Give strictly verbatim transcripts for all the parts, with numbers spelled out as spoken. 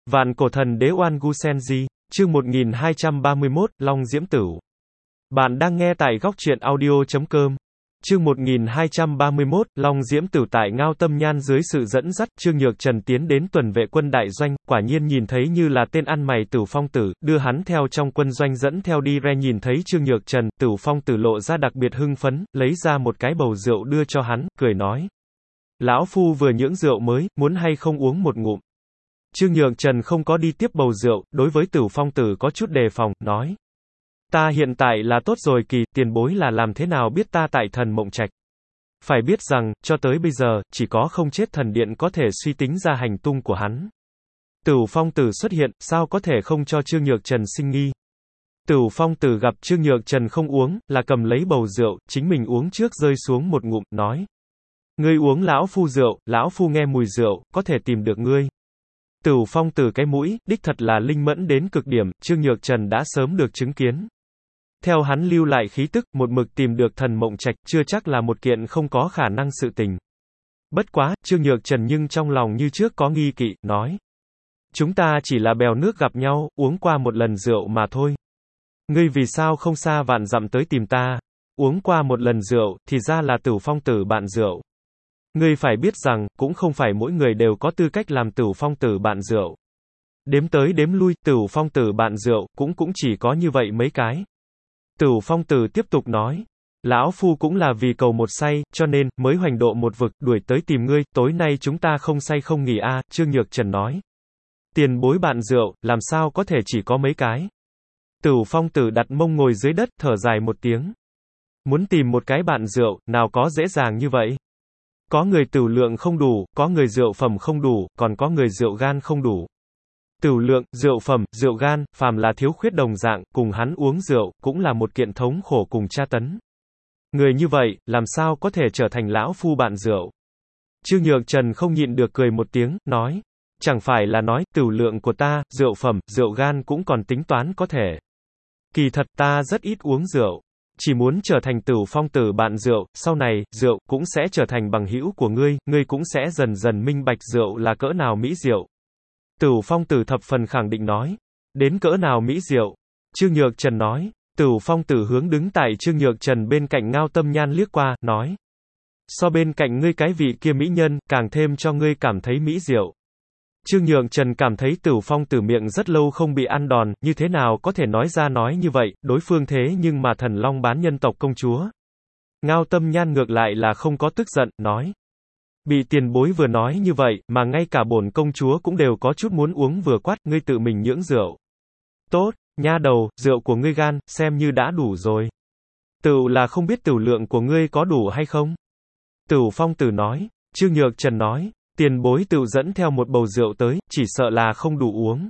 Vạn cổ thần đế Oan Gu Senji, chương một nghìn hai trăm ba mươi mốt, Long Diễm Tửu. Bạn đang nghe tại góc truyện audio chấm com. Chương một nghìn hai trăm ba mươi mốt, Long Diễm Tửu. Tại Ngao Tâm Nhan dưới sự dẫn dắt, Trương Nhược Trần tiến đến tuần vệ quân đại doanh, quả nhiên nhìn thấy như là tên ăn mày Tửu Phong Tử, đưa hắn theo trong quân doanh dẫn theo đi re. Nhìn thấy Trương Nhược Trần, Tửu Phong Tử lộ ra đặc biệt hưng phấn, lấy ra một cái bầu rượu đưa cho hắn, cười nói: lão phu vừa nhưỡng rượu mới, muốn hay không uống một ngụm. Trương Nhược Trần không có đi tiếp bầu rượu, đối với Tửu Phong Tử có chút đề phòng, nói: ta hiện tại là tốt rồi, kỳ tiền bối là làm thế nào biết ta tại Thần Mộng Trạch? Phải biết rằng, cho tới bây giờ, chỉ có không chết thần điện có thể suy tính ra hành tung của hắn. Tửu Phong Tử xuất hiện, sao có thể không cho Trương Nhược Trần sinh nghi? Tửu Phong Tử gặp Trương Nhược Trần không uống, là cầm lấy bầu rượu, chính mình uống trước rơi xuống một ngụm, nói: ngươi uống lão phu rượu, lão phu nghe mùi rượu, có thể tìm được ngươi. Tửu Phong Tử cái mũi, đích thật là linh mẫn đến cực điểm, Trương Nhược Trần đã sớm được chứng kiến. Theo hắn lưu lại khí tức, một mực tìm được Thần Mộng Trạch, chưa chắc là một kiện không có khả năng sự tình. Bất quá, Trương Nhược Trần nhưng trong lòng như trước có nghi kỵ, nói: chúng ta chỉ là bèo nước gặp nhau, uống qua một lần rượu mà thôi. Ngươi vì sao không xa vạn dặm tới tìm ta? Uống qua một lần rượu, thì ra là Tửu Phong Tử bạn rượu. Ngươi phải biết rằng, cũng không phải mỗi người đều có tư cách làm Tửu Phong Tử bạn rượu. Đếm tới đếm lui, Tửu Phong Tử bạn rượu, cũng cũng chỉ có như vậy mấy cái. Tửu Phong Tử tiếp tục nói: lão phu cũng là vì cầu một say, cho nên, mới hoành độ một vực, đuổi tới tìm ngươi, tối nay chúng ta không say không nghỉ a. À, Trương Nhược Trần nói: tiền bối bạn rượu, làm sao có thể chỉ có mấy cái? Tửu Phong Tử đặt mông ngồi dưới đất, thở dài một tiếng. Muốn tìm một cái bạn rượu, nào có dễ dàng như vậy? Có người tửu lượng không đủ, có người rượu phẩm không đủ, còn có người rượu gan không đủ. Tửu lượng, rượu phẩm, rượu gan, phàm là thiếu khuyết đồng dạng, cùng hắn uống rượu, cũng là một kiện thống khổ cùng tra tấn. Người như vậy, làm sao có thể trở thành lão phu bạn rượu? Trương Nhược Trần không nhịn được cười một tiếng, nói: chẳng phải là nói, tửu lượng của ta, rượu phẩm, rượu gan cũng còn tính toán có thể. Kỳ thật ta rất ít uống rượu. Chỉ muốn trở thành Tửu Phong Tử bạn rượu, sau này, rượu, cũng sẽ trở thành bằng hữu của ngươi, ngươi cũng sẽ dần dần minh bạch rượu là cỡ nào mỹ rượu. Tửu Phong Tử thập phần khẳng định nói: đến cỡ nào mỹ rượu? Trương Nhược Trần nói. Tửu Phong Tử hướng đứng tại Trương Nhược Trần bên cạnh Ngao Tâm Nhan liếc qua, nói: so bên cạnh ngươi cái vị kia mỹ nhân, càng thêm cho ngươi cảm thấy mỹ rượu. Trương Nhược Trần cảm thấy Tửu Phong Tử miệng rất lâu không bị ăn đòn, như thế nào có thể nói ra nói như vậy, đối phương thế nhưng mà Thần Long bán nhân tộc công chúa. Ngao Tâm Nhan ngược lại là không có tức giận, nói: bị tiền bối vừa nói như vậy, mà ngay cả bổn công chúa cũng đều có chút muốn uống vừa quát, ngươi tự mình nhưỡng rượu. Tốt, nha đầu, rượu của ngươi gan, xem như đã đủ rồi. Tửu là không biết tửu lượng của ngươi có đủ hay không? Tửu Phong Tử nói. Trương Nhược Trần nói: tiền bối tự dẫn theo một bầu rượu tới, chỉ sợ là không đủ uống.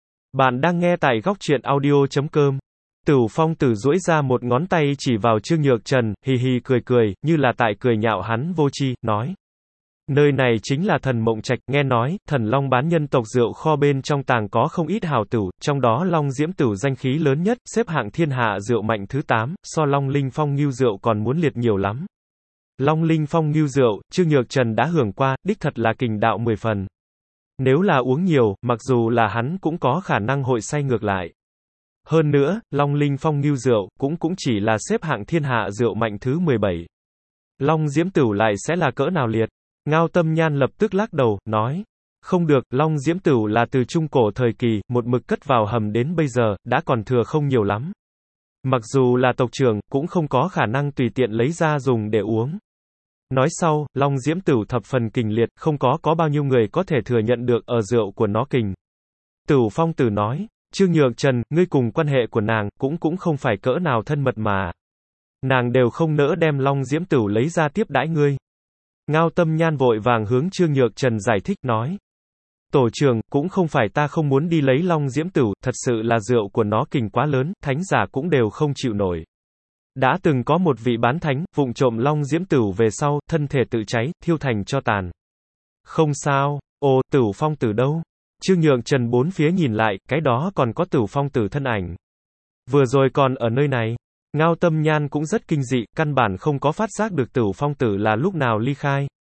Bạn đang nghe tại góc truyện audio chấm com. Tửu Phong Tử duỗi ra một ngón tay chỉ vào Trương Nhược Trần, hì hì cười cười, như là tại cười nhạo hắn vô tri, nói: nơi này chính là Thần Mộng Trạch, nghe nói, Thần Long bán nhân tộc rượu kho bên trong tàng có không ít hảo tửu, trong đó Long Diễm Tửu danh khí lớn nhất, xếp hạng thiên hạ rượu mạnh thứ tám, so Long Linh Phong Ngưu rượu còn muốn liệt nhiều lắm. Long Linh Phong Ngưu rượu, Trương Nhược Trần đã hưởng qua, đích thật là kình đạo mười phần. Nếu là uống nhiều, mặc dù là hắn cũng có khả năng hội say ngược lại. Hơn nữa, Long Linh Phong Ngưu rượu, cũng cũng chỉ là xếp hạng thiên hạ rượu mạnh thứ mười bảy. Long Diễm Tửu lại sẽ là cỡ nào liệt? Ngao Tâm Nhan lập tức lắc đầu, nói: không được, Long Diễm Tửu là từ trung cổ thời kỳ, một mực cất vào hầm đến bây giờ, đã còn thừa không nhiều lắm. Mặc dù là tộc trưởng, cũng không có khả năng tùy tiện lấy ra dùng để uống. Nói sau, Long Diễm Tửu thập phần kình liệt, không có có bao nhiêu người có thể thừa nhận được ở rượu của nó kình. Tửu Phong Tử nói: Trương Nhược Trần, ngươi cùng quan hệ của nàng, cũng cũng không phải cỡ nào thân mật mà. Nàng đều không nỡ đem Long Diễm Tửu lấy ra tiếp đãi ngươi. Ngao Tâm Nhan vội vàng hướng Trương Nhược Trần giải thích, nói: tổ trưởng, cũng không phải ta không muốn đi lấy Long Diễm Tửu, thật sự là rượu của nó kình quá lớn, thánh giả cũng đều không chịu nổi. Đã từng có một vị bán thánh, vụng trộm Long Diễm Tửu về sau, thân thể tự cháy, thiêu thành tro tàn. Không sao, ồ, Tửu Phong Tử đâu? Trương Nhược Trần bốn phía nhìn lại, cái đó còn có Tửu Phong Tử thân ảnh. Vừa rồi còn ở nơi này. Ngao Tâm Nhan cũng rất kinh dị, căn bản không có phát giác được Tửu Phong Tử là lúc nào ly khai.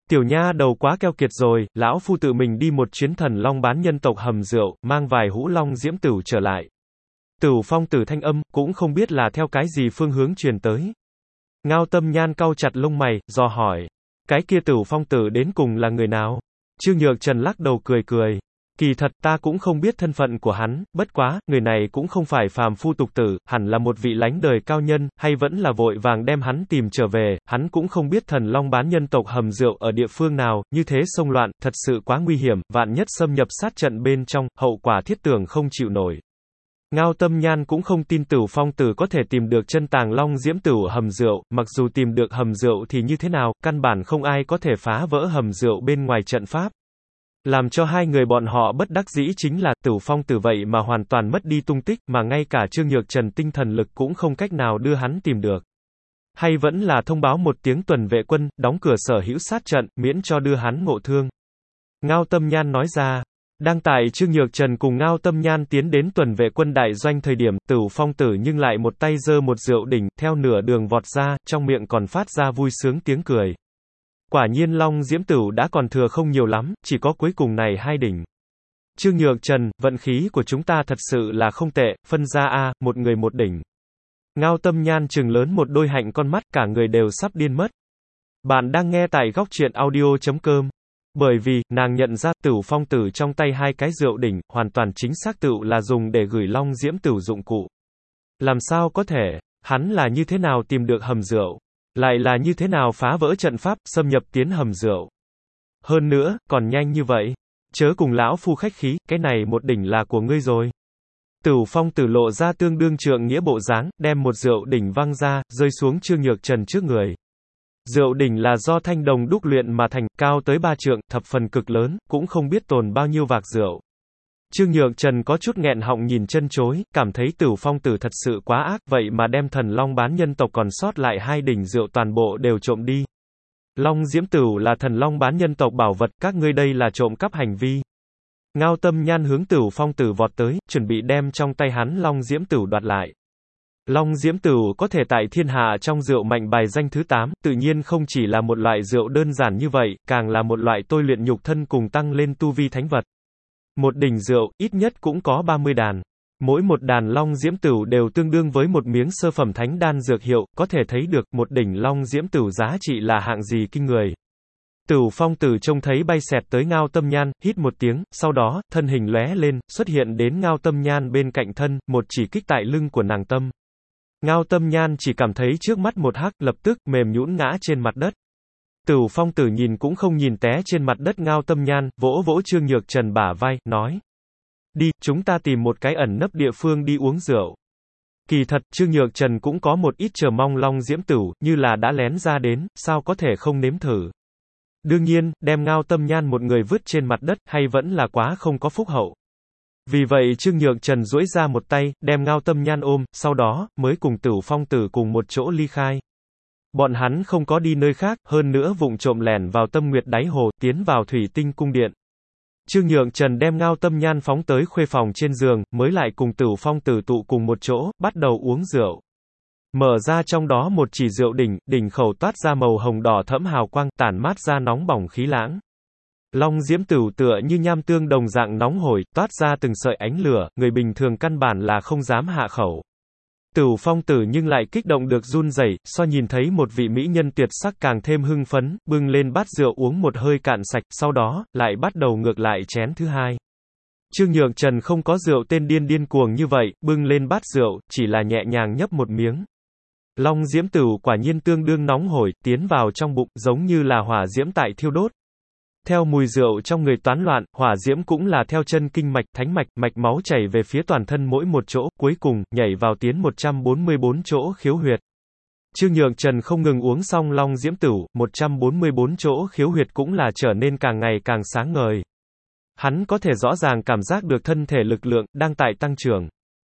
Tiểu nha đầu quá keo kiệt rồi, lão phu tự mình đi một chuyến thần long bán nhân tộc hầm rượu, mang vài hũ long diễm tửu trở lại. Tửu phong tử thanh âm, cũng không biết là theo cái gì phương hướng truyền tới. Ngao Tâm Nhan cau chặt lông mày, dò hỏi. Cái kia Tửu phong tử đến cùng là người nào? Trương Nhược Trần lắc đầu cười cười. Kỳ thật ta cũng không biết thân phận của hắn, bất quá, người này cũng không phải phàm phu tục tử, hẳn là một vị lánh đời cao nhân, hay vẫn là vội vàng đem hắn tìm trở về, hắn cũng không biết thần long bán nhân tộc hầm rượu ở địa phương nào, như thế xông loạn, thật sự quá nguy hiểm, vạn nhất xâm nhập sát trận bên trong, hậu quả thiết tưởng không chịu nổi. Ngao Tâm Nhan cũng không tin Tửu phong tử có thể tìm được chân tàng long diễm tửu hầm rượu, mặc dù tìm được hầm rượu thì như thế nào, căn bản không ai có thể phá vỡ hầm rượu bên ngoài trận pháp. Làm cho hai người bọn họ bất đắc dĩ chính là, Tửu phong tử vậy mà hoàn toàn mất đi tung tích, mà ngay cả Trương Nhược Trần tinh thần lực cũng không cách nào đưa hắn tìm được. Hay vẫn là thông báo một tiếng tuần vệ quân, đóng cửa sở hữu sát trận, miễn cho đưa hắn ngộ thương. Ngao Tâm Nhan nói ra. Đang tại Trương Nhược Trần cùng Ngao Tâm Nhan tiến đến tuần vệ quân đại doanh thời điểm, Tửu phong tử nhưng lại một tay giơ một rượu đỉnh, theo nửa đường vọt ra, trong miệng còn phát ra vui sướng tiếng cười. Quả nhiên long diễm tửu đã còn thừa không nhiều lắm, chỉ có cuối cùng này hai đỉnh. Trương Nhược Trần, vận khí của chúng ta thật sự là không tệ, phân ra a, một người một đỉnh. Ngao Tâm Nhan trừng lớn một đôi hạnh con mắt, cả người đều sắp điên mất. Bạn đang nghe tại góc truyện audio chấm com. Bởi vì, nàng nhận ra, Tửu phong tử trong tay hai cái rượu đỉnh, hoàn toàn chính xác tựu là dùng để gửi long diễm tửu dụng cụ. Làm sao có thể, hắn là như thế nào tìm được hầm rượu? Lại là như thế nào phá vỡ trận pháp, xâm nhập tiến hầm rượu? Hơn nữa, còn nhanh như vậy. Chớ cùng lão phu khách khí, cái này một đỉnh là của ngươi rồi. Tửu phong tử lộ ra tương đương trượng nghĩa bộ dáng, đem một rượu đỉnh văng ra, rơi xuống Trương Nhược Trần trước người. Rượu đỉnh là do thanh đồng đúc luyện mà thành, cao tới ba trượng, thập phần cực lớn, cũng không biết tồn bao nhiêu vạc rượu. Trương Nhược Trần có chút nghẹn họng nhìn chân chối, cảm thấy Tửu phong tử thật sự quá ác, vậy mà đem thần long bán nhân tộc còn sót lại hai đỉnh rượu toàn bộ đều trộm đi. Long diễm tửu là thần long bán nhân tộc bảo vật, các ngươi đây là trộm cắp hành vi. Ngao Tâm Nhan hướng Tửu phong tử vọt tới, chuẩn bị đem trong tay hắn long diễm tửu đoạt lại. Long diễm tửu có thể tại thiên hạ trong rượu mạnh bài danh thứ tám, tự nhiên không chỉ là một loại rượu đơn giản như vậy, càng là một loại tôi luyện nhục thân cùng tăng lên tu vi thánh vật. Một đỉnh rượu, ít nhất cũng có ba mươi đàn. Mỗi một đàn long diễm tửu đều tương đương với một miếng sơ phẩm thánh đan dược hiệu, có thể thấy được, một đỉnh long diễm tửu giá trị là hạng gì kinh người. Tửu phong tử trông thấy bay xẹt tới Ngao Tâm Nhan, hít một tiếng, sau đó, thân hình lóe lên, xuất hiện đến Ngao Tâm Nhan bên cạnh thân, một chỉ kích tại lưng của nàng tâm. Ngao Tâm Nhan chỉ cảm thấy trước mắt một hắc, lập tức, mềm nhũn ngã trên mặt đất. Tửu phong tử nhìn cũng không nhìn té trên mặt đất Ngao Tâm Nhan, vỗ vỗ Trương Nhược Trần bả vai, nói. Đi, chúng ta tìm một cái ẩn nấp địa phương đi uống rượu. Kỳ thật, Trương Nhược Trần cũng có một ít chờ mong long diễm tửu, như là đã lén ra đến, sao có thể không nếm thử. Đương nhiên, đem Ngao Tâm Nhan một người vứt trên mặt đất, hay vẫn là quá không có phúc hậu. Vì vậy Trương Nhược Trần duỗi ra một tay, đem Ngao Tâm Nhan ôm, sau đó, mới cùng Tửu phong tử cùng một chỗ ly khai. Bọn hắn không có đi nơi khác, hơn nữa vụng trộm lẻn vào Tâm Nguyệt đáy hồ, tiến vào Thủy Tinh cung điện. Trương Nhược Trần đem Ngao Tâm Nhan phóng tới khuê phòng trên giường, mới lại cùng Tửu phong tử tụ cùng một chỗ, bắt đầu uống rượu. Mở ra trong đó một chỉ rượu đỉnh, đỉnh khẩu toát ra màu hồng đỏ thẫm hào quang, tản mát ra nóng bỏng khí lãng. Long diễm tửu tựa như nham tương đồng dạng nóng hổi, toát ra từng sợi ánh lửa, người bình thường căn bản là không dám hạ khẩu. Tửu phong tử nhưng lại kích động được run rẩy, so nhìn thấy một vị mỹ nhân tuyệt sắc càng thêm hưng phấn, bưng lên bát rượu uống một hơi cạn sạch, sau đó, lại bắt đầu ngược lại chén thứ hai. Trương Nhược Trần không có rượu tên điên điên cuồng như vậy, bưng lên bát rượu, chỉ là nhẹ nhàng nhấp một miếng. Long diễm tửu quả nhiên tương đương nóng hổi, tiến vào trong bụng, giống như là hỏa diễm tại thiêu đốt. Theo mùi rượu trong người toán loạn, hỏa diễm cũng là theo chân kinh mạch, thánh mạch, mạch máu chảy về phía toàn thân mỗi một chỗ, cuối cùng, nhảy vào tiến một trăm bốn mươi bốn chỗ khiếu huyệt. Trương Nhược Trần không ngừng uống xong long diễm tửu, một trăm bốn mươi bốn chỗ khiếu huyệt cũng là trở nên càng ngày càng sáng ngời. Hắn có thể rõ ràng cảm giác được thân thể lực lượng, đang tại tăng trưởng.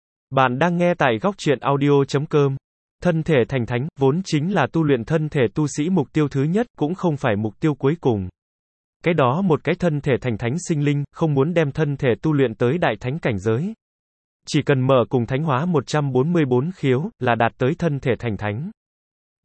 Bạn đang nghe tại góc truyện audio chấm com. Thân thể thành thánh, vốn chính là tu luyện thân thể tu sĩ mục tiêu thứ nhất, cũng không phải mục tiêu cuối cùng. Cái đó một cái thân thể thành thánh sinh linh, không muốn đem thân thể tu luyện tới đại thánh cảnh giới. Chỉ cần mở cùng thánh hóa một trăm bốn mươi bốn khiếu, là đạt tới thân thể thành thánh.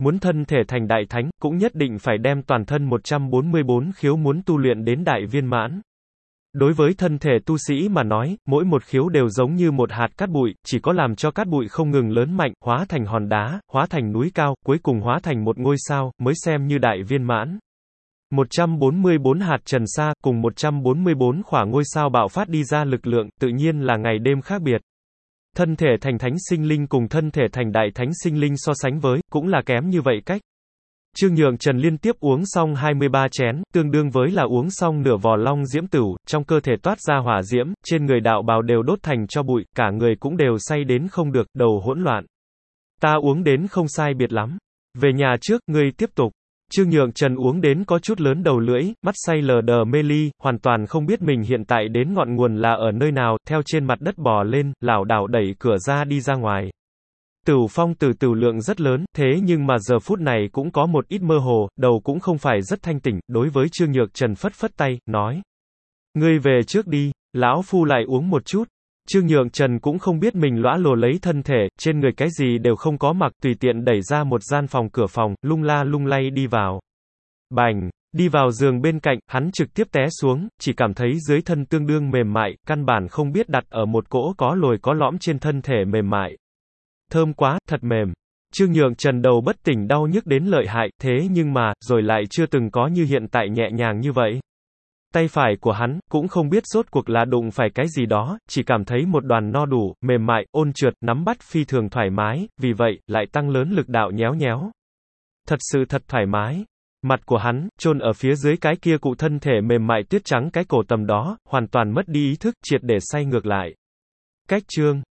Muốn thân thể thành đại thánh, cũng nhất định phải đem toàn thân một trăm bốn mươi bốn khiếu muốn tu luyện đến đại viên mãn. Đối với thân thể tu sĩ mà nói, mỗi một khiếu đều giống như một hạt cát bụi, chỉ có làm cho cát bụi không ngừng lớn mạnh, hóa thành hòn đá, hóa thành núi cao, cuối cùng hóa thành một ngôi sao, mới xem như đại viên mãn. một trăm bốn mươi bốn hạt trần sa, cùng một trăm bốn mươi bốn khỏa ngôi sao bạo phát đi ra lực lượng, tự nhiên là ngày đêm khác biệt. Thân thể thành thánh sinh linh cùng thân thể thành đại thánh sinh linh so sánh với, cũng là kém như vậy cách. Trương Nhượng Trần liên tiếp uống xong hai mươi ba chén, tương đương với là uống xong nửa vò long diễm tửu, trong cơ thể toát ra hỏa diễm, trên người đạo bào đều đốt thành cho bụi, cả người cũng đều say đến không được, đầu hỗn loạn. Ta uống đến không sai biệt lắm. Về nhà trước, ngươi tiếp tục. Trương Nhượng Trần uống đến có chút lớn đầu lưỡi, mắt say lờ đờ mê ly, hoàn toàn không biết mình hiện tại đến ngọn nguồn là ở nơi nào, theo trên mặt đất bò lên, lảo đảo đẩy cửa ra đi ra ngoài. Tửu phong từ tửu lượng rất lớn, thế nhưng mà giờ phút này cũng có một ít mơ hồ, đầu cũng không phải rất thanh tỉnh, đối với Trương Nhược Trần phất phất tay, nói. Ngươi về trước đi, lão phu lại uống một chút. Trương Nhượng Trần cũng không biết mình lõa lồ lấy thân thể, trên người cái gì đều không có mặc, tùy tiện đẩy ra một gian phòng cửa phòng, lung la lung lay đi vào. Bành, đi vào giường bên cạnh, hắn trực tiếp té xuống, chỉ cảm thấy dưới thân tương đương mềm mại, căn bản không biết đặt ở một cỗ có lồi có lõm trên thân thể mềm mại. Thơm quá, thật mềm. Trương Nhượng Trần đầu bất tỉnh đau nhức đến lợi hại, thế nhưng mà, rồi lại chưa từng có như hiện tại nhẹ nhàng như vậy. Tay phải của hắn, cũng không biết rốt cuộc là đụng phải cái gì đó, chỉ cảm thấy một đoàn no đủ, mềm mại, ôn trượt, nắm bắt phi thường thoải mái, vì vậy, lại tăng lớn lực đạo nhéo nhéo. Thật sự thật thoải mái. Mặt của hắn, chôn ở phía dưới cái kia cụ thân thể mềm mại tuyết trắng cái cổ tầm đó, hoàn toàn mất đi ý thức, triệt để say ngược lại. Cách chương